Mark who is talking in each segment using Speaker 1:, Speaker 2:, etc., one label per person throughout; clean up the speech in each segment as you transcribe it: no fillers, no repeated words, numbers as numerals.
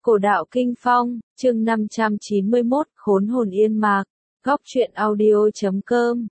Speaker 1: Cổ đạo Kinh Phong, chương 591, Khốn hồn yên mạc, góc truyện audio.com.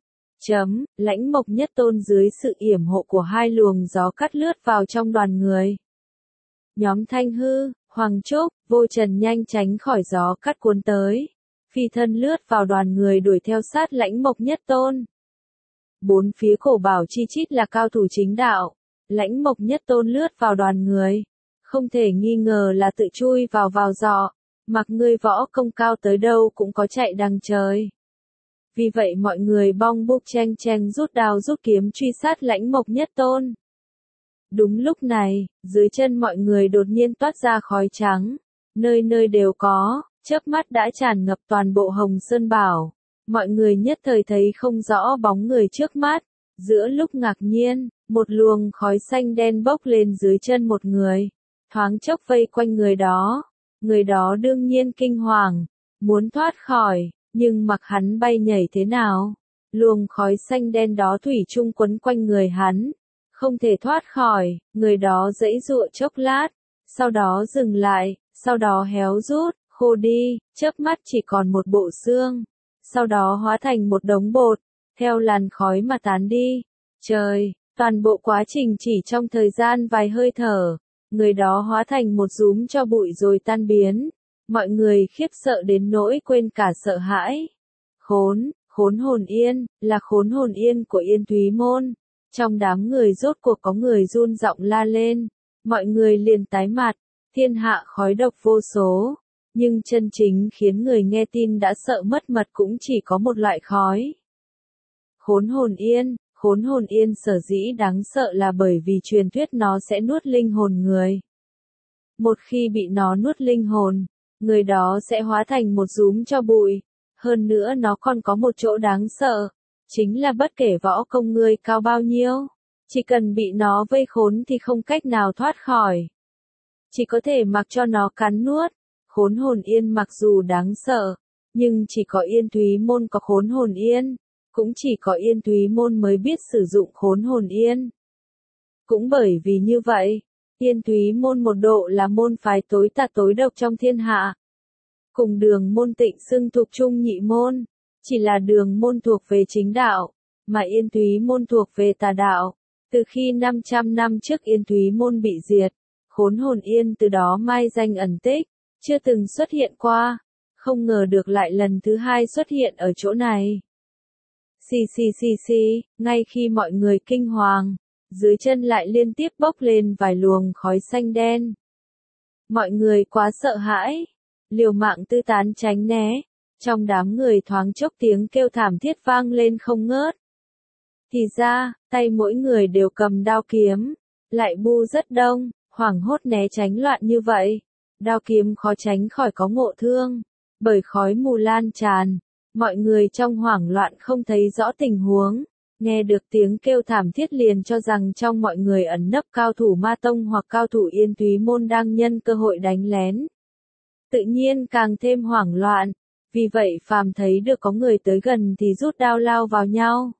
Speaker 1: Lãnh Mộc Nhất Tôn dưới sự yểm hộ của hai luồng gió cắt lướt vào trong đoàn người. Nhóm Thanh Hư, Hoàng Trúc, Vô Trần nhanh tránh khỏi gió cắt cuốn tới. Phi thân lướt vào đoàn người đuổi theo sát Lãnh Mộc Nhất Tôn. Bốn phía cổ bảo chi chít là cao thủ chính đạo. Lãnh Mộc Nhất Tôn lướt vào đoàn người. Không thể nghi ngờ là tự chui vào giọ, mặc ngươi võ công cao tới đâu cũng có chạy đằng trời. Vì vậy mọi người bong búc chen chen rút đao rút kiếm truy sát Lãnh Mộc Nhất Tôn. Đúng lúc này, dưới chân mọi người đột nhiên toát ra khói trắng, nơi nơi đều có, chớp mắt đã tràn ngập toàn bộ Hồng Sơn Bảo. Mọi người nhất thời thấy không rõ bóng người trước mắt, giữa lúc ngạc nhiên, một luồng khói xanh đen bốc lên dưới chân một người. Thoáng chốc vây quanh người đó đương nhiên kinh hoàng, muốn thoát khỏi, nhưng mặc hắn bay nhảy thế nào, luồng khói xanh đen đó thủy chung quấn quanh người hắn, không thể thoát khỏi, người đó giãy giụa chốc lát, sau đó dừng lại, sau đó héo rút, khô đi, chớp mắt chỉ còn một bộ xương, sau đó hóa thành một đống bột, theo làn khói mà tán đi. Trời, toàn bộ quá trình chỉ trong thời gian vài hơi thở. Người đó hóa thành một dúm cho bụi rồi tan biến. Mọi người khiếp sợ đến nỗi quên cả sợ hãi. Khốn hồn yên, là khốn hồn yên của Yên Thúy Môn. Trong đám người rốt cuộc có người run giọng la lên. Mọi người liền tái mặt, thiên hạ khói độc vô số. Nhưng chân chính khiến người nghe tin đã sợ mất mật cũng chỉ có một loại khói. Khốn hồn yên sở dĩ đáng sợ là bởi vì truyền thuyết nó sẽ nuốt linh hồn người. Một khi bị nó nuốt linh hồn, người đó sẽ hóa thành một dúm cho bụi. Hơn nữa nó còn có một chỗ đáng sợ, chính là bất kể võ công người cao bao nhiêu, chỉ cần bị nó vây khốn thì không cách nào thoát khỏi. Chỉ có thể mặc cho nó cắn nuốt. Khốn hồn yên mặc dù đáng sợ, nhưng chỉ có Yên Thúy Môn có khốn hồn yên. Cũng chỉ có Yên Thúy Môn mới biết sử dụng khốn hồn yên. Cũng bởi vì như vậy, Yên Thúy Môn một độ là môn phái tối tà tối độc trong thiên hạ. Cùng Đường Môn Tịnh xưng thuộc chung nhị môn, chỉ là Đường Môn thuộc về chính đạo, mà Yên Thúy Môn thuộc về tà đạo. Từ khi 500 năm trước Yên Thúy Môn bị diệt, khốn hồn yên từ đó mai danh ẩn tích, chưa từng xuất hiện qua, không ngờ được lại lần thứ hai xuất hiện ở chỗ này. Ngay khi mọi người kinh hoàng, dưới chân lại liên tiếp bốc lên vài luồng khói xanh đen. Mọi người quá sợ hãi, liều mạng tư tán tránh né, trong đám người thoáng chốc tiếng kêu thảm thiết vang lên không ngớt. Thì ra, tay mỗi người đều cầm đao kiếm, lại bu rất đông, hoảng hốt né tránh loạn như vậy. Đao kiếm khó tránh khỏi có ngộ thương, bởi khói mù lan tràn. Mọi người trong hoảng loạn không thấy rõ tình huống, nghe được tiếng kêu thảm thiết liền cho rằng trong mọi người ẩn nấp cao thủ Ma Tông hoặc cao thủ Yên Thúy Môn đang nhân cơ hội đánh lén. Tự nhiên càng thêm hoảng loạn, vì vậy phàm thấy được có người tới gần thì rút đao lao vào nhau.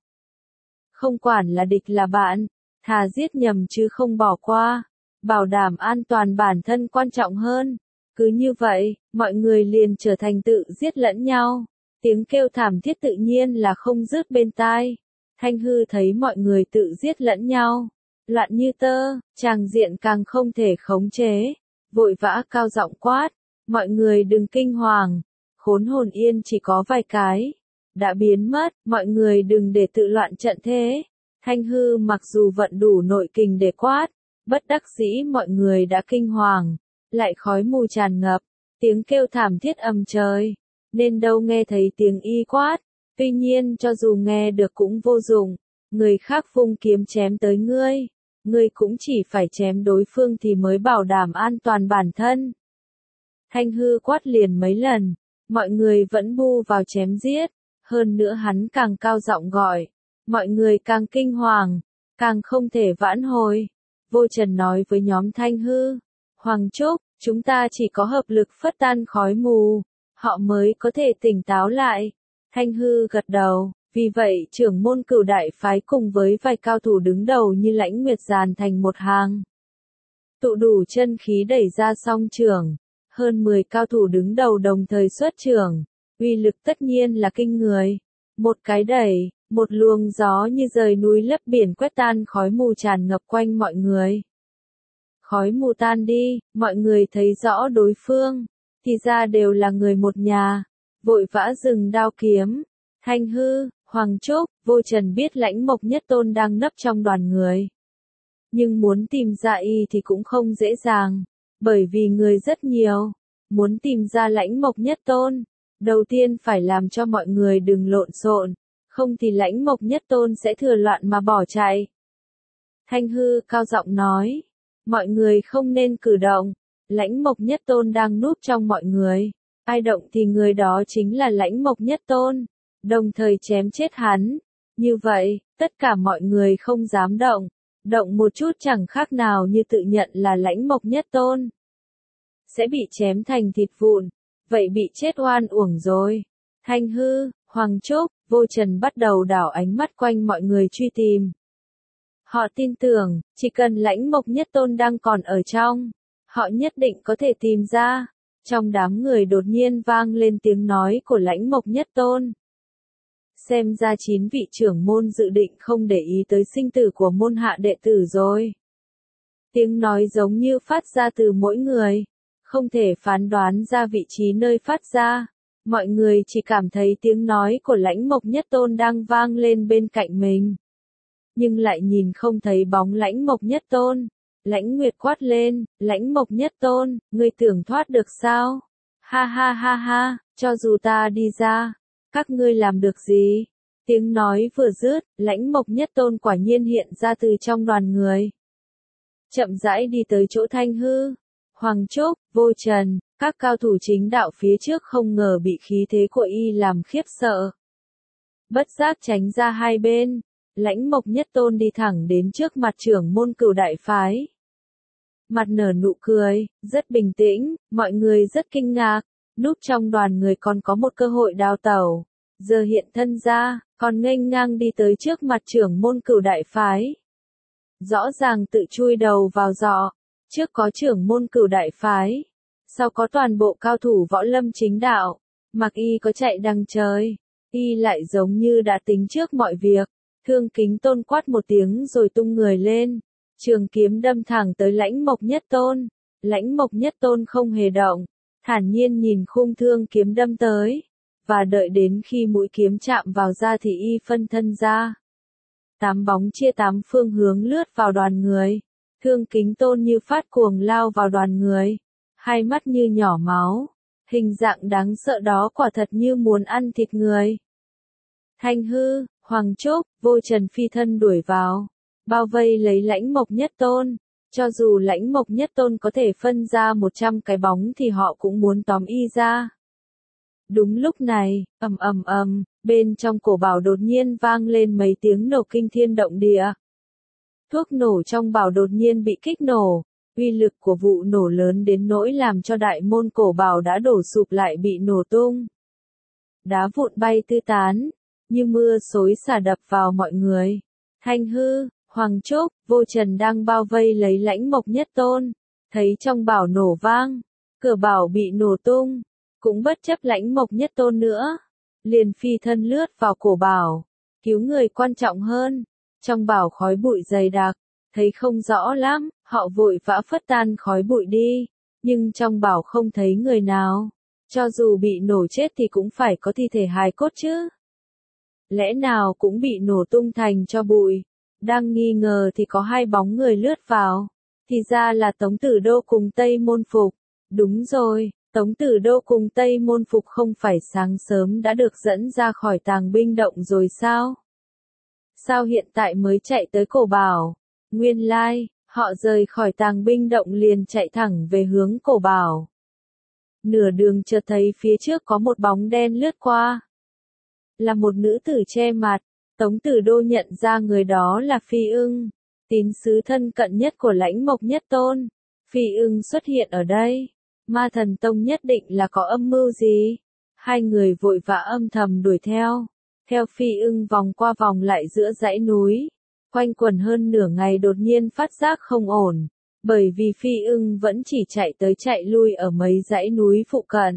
Speaker 1: Không quản là địch là bạn, thà giết nhầm chứ không bỏ qua, bảo đảm an toàn bản thân quan trọng hơn. Cứ như vậy, mọi người liền trở thành tự giết lẫn nhau. Tiếng kêu thảm thiết tự nhiên là không dứt bên tai. Thanh Hư thấy mọi người tự giết lẫn nhau, loạn như tơ, tràng diện càng không thể khống chế, vội vã cao giọng quát, mọi người đừng kinh hoàng, khốn hồn yên chỉ có vài cái, đã biến mất, mọi người đừng để tự loạn trận thế. Thanh Hư mặc dù vận đủ nội kình để quát, bất đắc dĩ mọi người đã kinh hoàng, lại khói mù tràn ngập, tiếng kêu thảm thiết ầm trời. Nên đâu nghe thấy tiếng y quát, tuy nhiên cho dù nghe được cũng vô dụng, người khác vung kiếm chém tới ngươi cũng chỉ phải chém đối phương thì mới bảo đảm an toàn bản thân. Thanh Hư quát liền mấy lần, mọi người vẫn bu vào chém giết, hơn nữa hắn càng cao giọng gọi, mọi người càng kinh hoàng, càng không thể vãn hồi. Vô Trần nói với nhóm Thanh Hư, Hoàng Trúc, chúng ta chỉ có hợp lực phất tan khói mù, họ mới có thể tỉnh táo lại. Thanh Hư gật đầu, vì vậy trưởng môn Cửu đại phái cùng với vài cao thủ đứng đầu như Lãnh Nguyệt dàn thành một hàng. Tụ đủ chân khí đẩy ra song trường, Hơn 10 cao thủ đứng đầu đồng thời xuất chưởng, uy lực tất nhiên là kinh người. Một cái đẩy, một luồng gió như rời núi lấp biển quét tan khói mù tràn ngập quanh mọi người. Khói mù tan đi, mọi người thấy rõ đối phương, thì ra đều là người một nhà, vội vã dừng đao kiếm. Thanh Hư, Hoàng Trúc, Vô Trần biết Lãnh Mộc Nhất Tôn đang nấp trong đoàn người. Nhưng muốn tìm ra y thì cũng không dễ dàng, bởi vì người rất nhiều. Muốn tìm ra Lãnh Mộc Nhất Tôn, đầu tiên phải làm cho mọi người đừng lộn xộn, không thì Lãnh Mộc Nhất Tôn sẽ thừa loạn mà bỏ chạy. Thanh Hư cao giọng nói, mọi người không nên cử động, Lãnh Mộc Nhất Tôn đang núp trong mọi người, ai động thì người đó chính là Lãnh Mộc Nhất Tôn, đồng thời chém chết hắn. Như vậy, tất cả mọi người không dám động, động một chút chẳng khác nào như tự nhận là Lãnh Mộc Nhất Tôn. Sẽ bị chém thành thịt vụn, vậy bị chết oan uổng rồi. Thanh Hư, Hoàng Trúc, Vô Trần bắt đầu đảo ánh mắt quanh mọi người truy tìm. Họ tin tưởng, chỉ cần Lãnh Mộc Nhất Tôn đang còn ở trong, họ nhất định có thể tìm ra. Trong đám người đột nhiên vang lên tiếng nói của Lãnh Mộc Nhất Tôn. Xem ra 9 vị trưởng môn dự định không để ý tới sinh tử của môn hạ đệ tử rồi. Tiếng nói giống như phát ra từ mỗi người, không thể phán đoán ra vị trí nơi phát ra. Mọi người chỉ cảm thấy tiếng nói của Lãnh Mộc Nhất Tôn đang vang lên bên cạnh mình. Nhưng lại nhìn không thấy bóng Lãnh Mộc Nhất Tôn. Lãnh Nguyệt quát lên, Lãnh Mộc Nhất Tôn, ngươi tưởng thoát được sao? Ha ha ha ha, cho dù ta đi ra, các ngươi làm được gì? Tiếng nói vừa dứt, Lãnh Mộc Nhất Tôn quả nhiên hiện ra từ trong đoàn người. Chậm rãi đi tới chỗ Thanh Hư, Hoàng Trúc, Vô Trần, các cao thủ chính đạo phía trước không ngờ bị khí thế của y làm khiếp sợ. Bất giác tránh ra hai bên, Lãnh Mộc Nhất Tôn đi thẳng đến trước mặt trưởng môn Cửu Đại Phái. Mặt nở nụ cười, rất bình tĩnh, mọi người rất kinh ngạc, núp trong đoàn người còn có một cơ hội đào tẩu, giờ hiện thân ra, còn nghênh ngang đi tới trước mặt trưởng môn Cửu Đại Phái. Rõ ràng tự chui đầu vào giọ, trước có trưởng môn Cửu Đại Phái, sau có toàn bộ cao thủ võ lâm chính đạo, mặc y có chạy đằng trời, y lại giống như đã tính trước mọi việc. Thương Kính Tôn quát một tiếng rồi tung người lên, trường kiếm đâm thẳng tới Lãnh Mộc Nhất Tôn. Lãnh Mộc Nhất Tôn không hề động, thản nhiên nhìn khung thương kiếm đâm tới, và đợi đến khi mũi kiếm chạm vào da thì y phân thân ra. 8 bóng chia 8 phương hướng lướt vào đoàn người. Thương Kính Tôn như phát cuồng lao vào đoàn người, hai mắt như nhỏ máu, hình dạng đáng sợ đó quả thật như muốn ăn thịt người. Thanh Hư, Hoàng Trúc, Vô Trần phi thân đuổi vào, bao vây lấy Lãnh Mộc Nhất Tôn. Cho dù Lãnh Mộc Nhất Tôn có thể phân ra 100 cái bóng thì họ cũng muốn tóm y ra. Đúng lúc này, ầm ầm ầm, bên trong cổ bảo đột nhiên vang lên mấy tiếng nổ kinh thiên động địa. Thuốc nổ trong bảo đột nhiên bị kích nổ, uy lực của vụ nổ lớn đến nỗi làm cho đại môn cổ bảo đã đổ sụp lại bị nổ tung. Đá vụn bay tứ tán, như mưa xối xả đập vào mọi người. Thanh Hư, Hoàng Trúc, Vô Trần đang bao vây lấy Lãnh Mộc Nhất Tôn, thấy trong bảo nổ vang, cửa bảo bị nổ tung, cũng bất chấp Lãnh Mộc Nhất Tôn nữa, liền phi thân lướt vào cổ bảo, cứu người quan trọng hơn. Trong bảo khói bụi dày đặc, thấy không rõ lắm, họ vội vã phất tan khói bụi đi, nhưng trong bảo không thấy người nào, cho dù bị nổ chết thì cũng phải có thi thể hài cốt chứ. Lẽ nào cũng bị nổ tung thành cho bụi. Đang nghi ngờ thì có hai bóng người lướt vào, thì ra là Tống Tử Đô cùng Tây Môn Phục. Đúng rồi, Tống Tử Đô cùng Tây Môn Phục không phải sáng sớm đã được dẫn ra khỏi tàng binh động rồi sao? Sao hiện tại mới chạy tới cổ bảo? Nguyên lai, họ rời khỏi tàng binh động liền chạy thẳng về hướng cổ bảo. Nửa đường chợt thấy phía trước có một bóng đen lướt qua. Là một nữ tử che mặt. Tống Tử Đô nhận ra người đó là Phi Ưng, tín sứ thân cận nhất của Lãnh Mộc Nhất Tôn. Phi Ưng xuất hiện ở đây, Ma Thần Tông nhất định là có âm mưu gì? Hai người vội vã âm thầm đuổi theo. Theo Phi Ưng vòng qua vòng lại giữa dãy núi, quanh quẩn hơn nửa ngày đột nhiên phát giác không ổn, Bởi vì Phi Ưng vẫn chỉ chạy tới chạy lui ở mấy dãy núi phụ cận.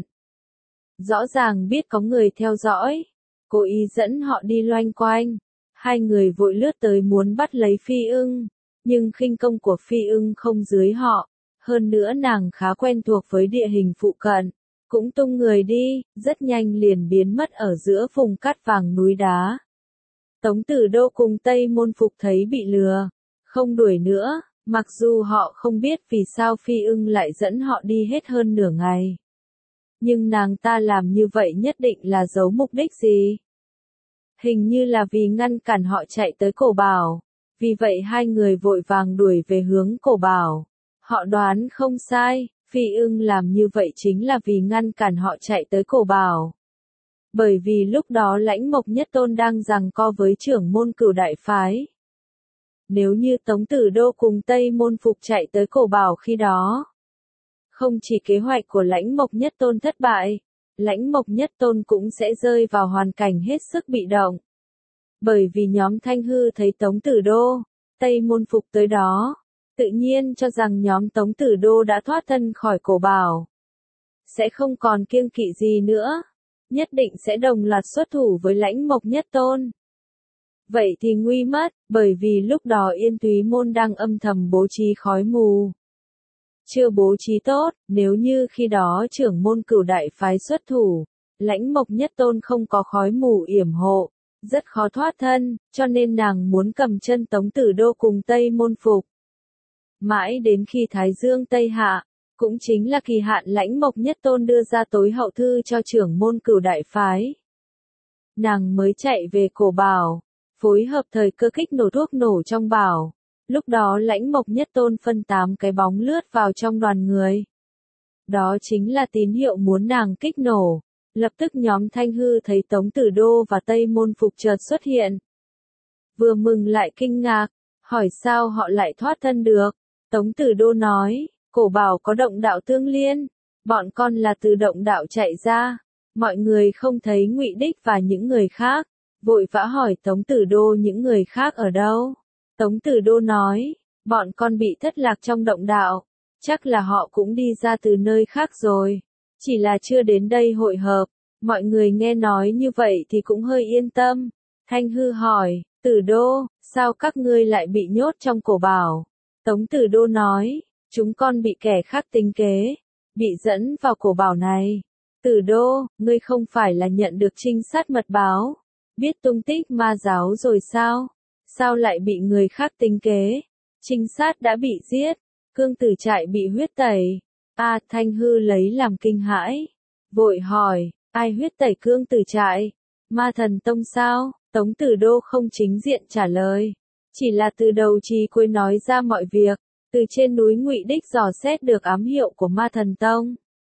Speaker 1: Rõ ràng biết có người theo dõi, cố ý dẫn họ đi loanh quanh. Hai người vội lướt tới muốn bắt lấy Phi Ưng, nhưng khinh công của Phi Ưng không dưới họ, hơn nữa nàng khá quen thuộc với địa hình phụ cận, cũng tung người đi, rất nhanh liền biến mất ở giữa vùng cát vàng núi đá. Tống Tử Đô cùng Tây Môn Phục thấy bị lừa, không đuổi nữa, mặc dù họ không biết vì sao Phi Ưng lại dẫn họ đi hết hơn nửa ngày. Nhưng nàng ta làm như vậy nhất định là giấu mục đích gì? Hình như là vì ngăn cản họ chạy tới Cổ Bảo. Vì vậy hai người vội vàng đuổi về hướng Cổ Bảo. Họ đoán không sai, Phi Ưng làm như vậy chính là vì ngăn cản họ chạy tới Cổ Bảo. Bởi vì lúc đó Lãnh Mộc Nhất Tôn đang giằng co với trưởng môn Cửu Đại Phái. Nếu như Tống Tử Đô cùng Tây Môn Phục chạy tới Cổ Bảo khi đó, không chỉ kế hoạch của Lãnh Mộc Nhất Tôn thất bại, Lãnh Mộc Nhất Tôn cũng sẽ rơi vào hoàn cảnh hết sức bị động. Bởi vì nhóm Thanh Hư thấy Tống Tử Đô, Tây Môn Phục tới đó, tự nhiên cho rằng nhóm Tống Tử Đô đã thoát thân khỏi Cổ Bảo. Sẽ không còn kiêng kỵ gì nữa, nhất định sẽ đồng loạt xuất thủ với Lãnh Mộc Nhất Tôn. Vậy thì nguy mất, bởi vì lúc đó Yên Túy Môn đang âm thầm bố trí khói mù. Chưa bố trí tốt, nếu như khi đó trưởng môn Cửu Đại Phái xuất thủ, Lãnh Mộc Nhất Tôn không có khói mù yểm hộ, rất khó thoát thân, cho nên nàng muốn cầm chân Tống Tử Đô cùng Tây Môn Phục. Mãi đến khi Thái Dương Tây hạ, cũng chính là kỳ hạn Lãnh Mộc Nhất Tôn đưa ra tối hậu thư cho trưởng môn Cửu Đại Phái. Nàng mới chạy về Cổ Bảo, phối hợp thời cơ kích nổ thuốc nổ trong bảo. Lúc đó Lãnh Mộc Nhất Tôn phân 8 cái bóng lướt vào trong đoàn người. Đó chính là tín hiệu muốn nàng kích nổ. Lập tức nhóm Thanh Hư thấy Tống Tử Đô và Tây Môn Phục chợt xuất hiện. Vừa mừng lại kinh ngạc, hỏi sao họ lại thoát thân được. Tống Tử Đô nói, Cổ Bảo có động đạo tương liên, bọn con là từ động đạo chạy ra. Mọi người không thấy Ngụy Đích và những người khác, vội vã hỏi Tống Tử Đô những người khác ở đâu. Tống Tử Đô nói, bọn con bị thất lạc trong động đạo, chắc là họ cũng đi ra từ nơi khác rồi, chỉ là chưa đến đây hội hợp. Mọi người nghe nói như vậy thì cũng hơi yên tâm. Thanh Hư hỏi, Tử Đô, sao các ngươi lại bị nhốt trong Cổ Bảo? Tống Tử Đô nói, chúng con bị kẻ khác tính kế, bị dẫn vào Cổ Bảo này. Tử Đô, ngươi không phải là nhận được trinh sát mật báo, biết tung tích ma giáo rồi sao? Sao lại bị người khác tính kế? Trinh sát đã bị giết, Cương Tử Trại bị huyết tẩy. Thanh Hư lấy làm kinh hãi, vội hỏi, ai huyết tẩy Cương Tử Trại? Ma Thần Tông sao? Tống Tử Đô không chính diện trả lời, chỉ là từ đầu chí cuối nói ra mọi việc, từ trên núi Ngụy Đích dò xét được ám hiệu của Ma Thần Tông.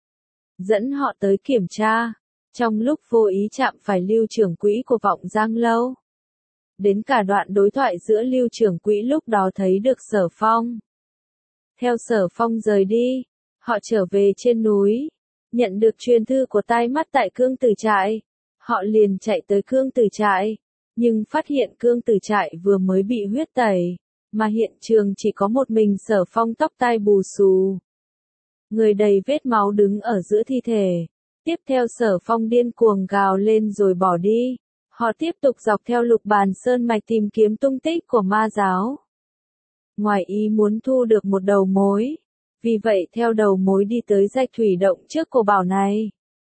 Speaker 1: Dẫn họ tới kiểm tra, trong lúc vô ý chạm phải Lưu trưởng quỹ của Vọng Giang Lâu. Đến cả đoạn đối thoại giữa Lưu trưởng quỹ lúc đó thấy được Sở Phong. Theo Sở Phong rời đi, họ trở về trên núi, nhận được truyền thư của tai mắt tại Cương Tử Trại. Họ liền chạy tới Cương Tử Trại, nhưng phát hiện Cương Tử Trại vừa mới bị huyết tẩy, mà hiện trường chỉ có một mình Sở Phong tóc tai bù xù. Người đầy vết máu đứng ở giữa thi thể. Tiếp theo Sở Phong điên cuồng gào lên rồi bỏ đi. Họ tiếp tục dọc theo Lục Bàn Sơn mạch tìm kiếm tung tích của ma giáo. Ngoài ý muốn thu được một đầu mối, vì vậy theo đầu mối đi tới Rạch Thủy Động trước Cổ Bảo này.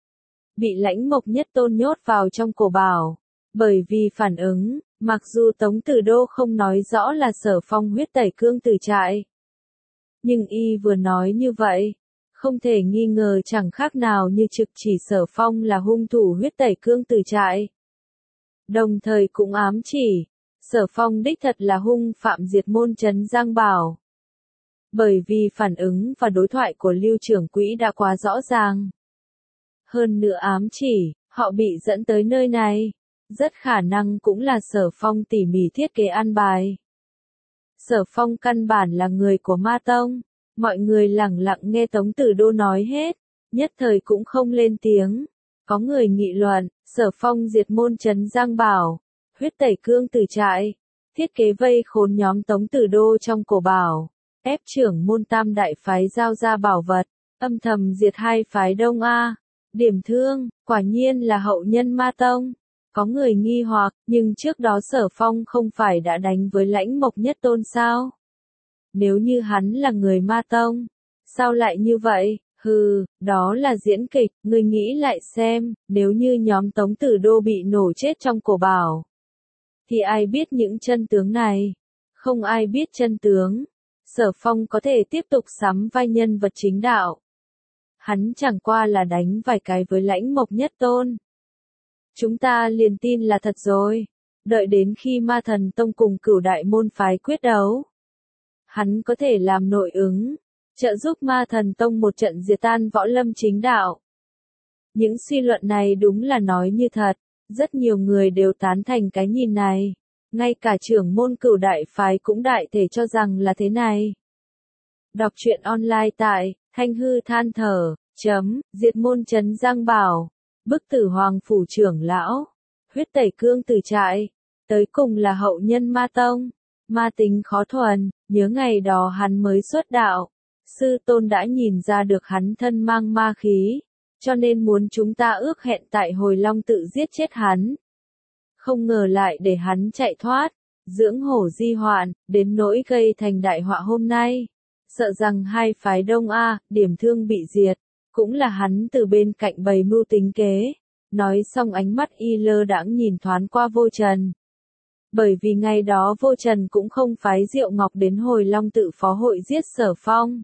Speaker 1: Bị Lãnh Mộc Nhất Tôn nhốt vào trong Cổ Bảo, bởi vì phản ứng, mặc dù Tống Tử Đô không nói rõ là Sở Phong huyết tẩy Cương Tử Trại. Nhưng y vừa nói như vậy, không thể nghi ngờ chẳng khác nào như trực chỉ Sở Phong là hung thủ huyết tẩy Cương Tử Trại. Đồng thời cũng ám chỉ, Sở Phong đích thật là hung phạm diệt môn trấn Giang Bảo. Bởi vì phản ứng và đối thoại của Lưu trưởng quỹ đã quá rõ ràng. Hơn nữa ám chỉ, họ bị dẫn tới nơi này, rất khả năng cũng là Sở Phong tỉ mỉ thiết kế an bài. Sở Phong căn bản là người của Ma Tông, mọi người lẳng lặng nghe Tống Tử Đô nói hết, nhất thời cũng không lên tiếng. Có người nghị luận, Sở Phong diệt môn trấn Giang Bảo, huyết tẩy Cương Tử Trại, thiết kế vây khốn nhóm Tống Tử Đô trong Cổ Bảo, ép trưởng môn tam đại phái giao ra bảo vật, âm thầm diệt hai phái Đông A. Điểm thương, quả nhiên là hậu nhân Ma Tông. Có người nghi hoặc, nhưng trước đó Sở Phong không phải đã đánh với Lãnh Mộc Nhất Tôn sao? Nếu như hắn là người Ma Tông, sao lại như vậy? Hừ, đó là diễn kịch, ngươi nghĩ lại xem, nếu như nhóm Tống Tử Đô bị nổ chết trong cổ bảo, thì ai biết những chân tướng này? Không ai biết chân tướng. Sở Phong có thể tiếp tục sắm vai nhân vật chính đạo. Hắn chẳng qua là đánh vài cái với Lãnh Mộc Nhất Tôn. Chúng ta liền tin là thật rồi. Đợi đến khi Ma Thần Tông cùng Cửu Đại môn phái quyết đấu, hắn có thể làm nội ứng, trợ giúp Ma Thần Tông một trận diệt tan võ lâm chính đạo. Những suy luận này đúng là nói như thật, rất nhiều người đều tán thành cái nhìn này. Ngay cả trưởng môn Cửu Đại phái cũng đại thể cho rằng là thế này. Đọc truyện online tại Thanh Hư Than Thở, diệt môn trấn Giang Bảo, bức tử Hoàng phủ trưởng lão, huyết tẩy cương tử trại, tới cùng là hậu nhân Ma Tông, ma tính khó thuần, nhớ ngày đó hắn mới xuất đạo, sư tôn đã nhìn ra được hắn thân mang ma khí, cho nên muốn chúng ta ước hẹn tại Hồi Long tự giết chết hắn. Không ngờ lại để hắn chạy thoát, dưỡng hổ di hoạn, đến nỗi gây thành đại họa hôm nay. Sợ rằng hai phái Đông A, Điểm Thương bị diệt, cũng là hắn từ bên cạnh bày mưu tính kế. Nói xong ánh mắt y lơ đãng nhìn thoáng qua Vô Trần. Bởi vì ngày đó Vô Trần cũng không phái Diệu Ngọc đến Hồi Long tự phó hội giết Sở Phong.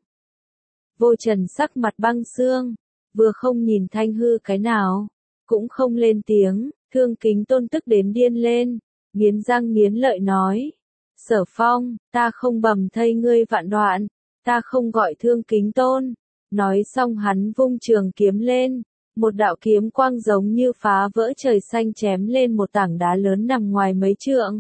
Speaker 1: Vô Trần sắc mặt băng xương, vừa không nhìn Thanh Hư cái nào, cũng không lên tiếng. Thương Kính Tôn tức đến điên lên, nghiến răng nghiến lợi nói. Sở Phong, ta không bầm thây ngươi vạn đoạn, ta không gọi Thương Kính Tôn. Nói xong hắn vung trường kiếm lên, một đạo kiếm quang giống như phá vỡ trời xanh chém lên một tảng đá lớn nằm ngoài mấy trượng.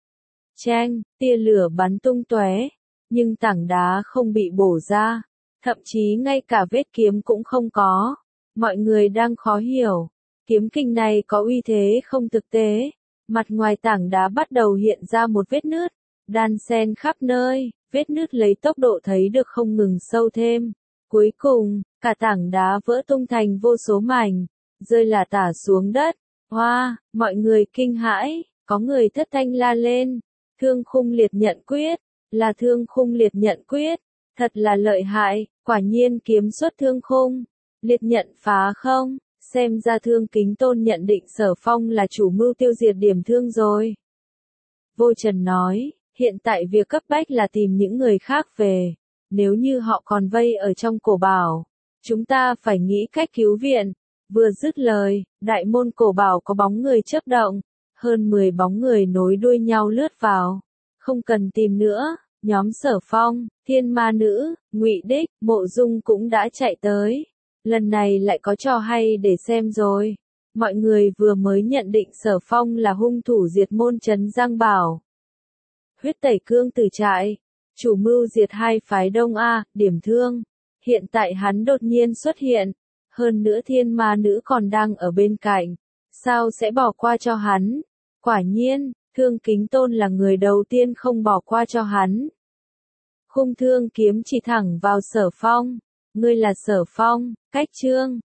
Speaker 1: Cheng, tia lửa bắn tung tóe, nhưng tảng đá không bị bổ ra, thậm chí ngay cả vết kiếm cũng không có. Mọi người đang khó hiểu. Kiếm kình này có uy thế không thực tế, mặt ngoài tảng đá bắt đầu hiện ra một vết nứt, đan xen khắp nơi, vết nứt lấy tốc độ thấy được không ngừng sâu thêm. Cuối cùng, cả tảng đá vỡ tung thành vô số mảnh, rơi lả tả xuống đất. Hoa, mọi người kinh hãi, có người thất thanh la lên. Thương Khung Liệt nhận quyết, là Thương Khung Liệt nhận quyết, thật là lợi hại, quả nhiên kiếm xuất Thương Khung Liệt nhận phá không? Xem ra Thương Kính Tôn nhận định Sở Phong là chủ mưu tiêu diệt Điểm Thương rồi. Vô Trần nói, hiện tại việc cấp bách là tìm những người khác về. Nếu như họ còn vây ở trong cổ bảo, chúng ta phải nghĩ cách cứu viện. Vừa dứt lời, đại môn cổ bảo có bóng người chớp động, hơn 10 bóng người nối đuôi nhau lướt vào. Không cần tìm nữa, nhóm Sở Phong, Thiên Ma Nữ, Ngụy Đích, Mộ Dung cũng đã chạy tới. Lần này lại có trò hay để xem rồi. Mọi người vừa mới nhận định Sở Phong là hung thủ diệt môn trấn Giang Bảo. Huyết tẩy cương tử trại, chủ mưu diệt hai phái Đông A, Điểm Thương. Hiện tại hắn đột nhiên xuất hiện, hơn nữa Thiên Ma Nữ còn đang ở bên cạnh. Sao sẽ bỏ qua cho hắn? Quả nhiên, Thương Kính Tôn là người đầu tiên không bỏ qua cho hắn. Khung thương kiếm chỉ thẳng vào Sở Phong. Ngươi là Sở Phong, cách chương.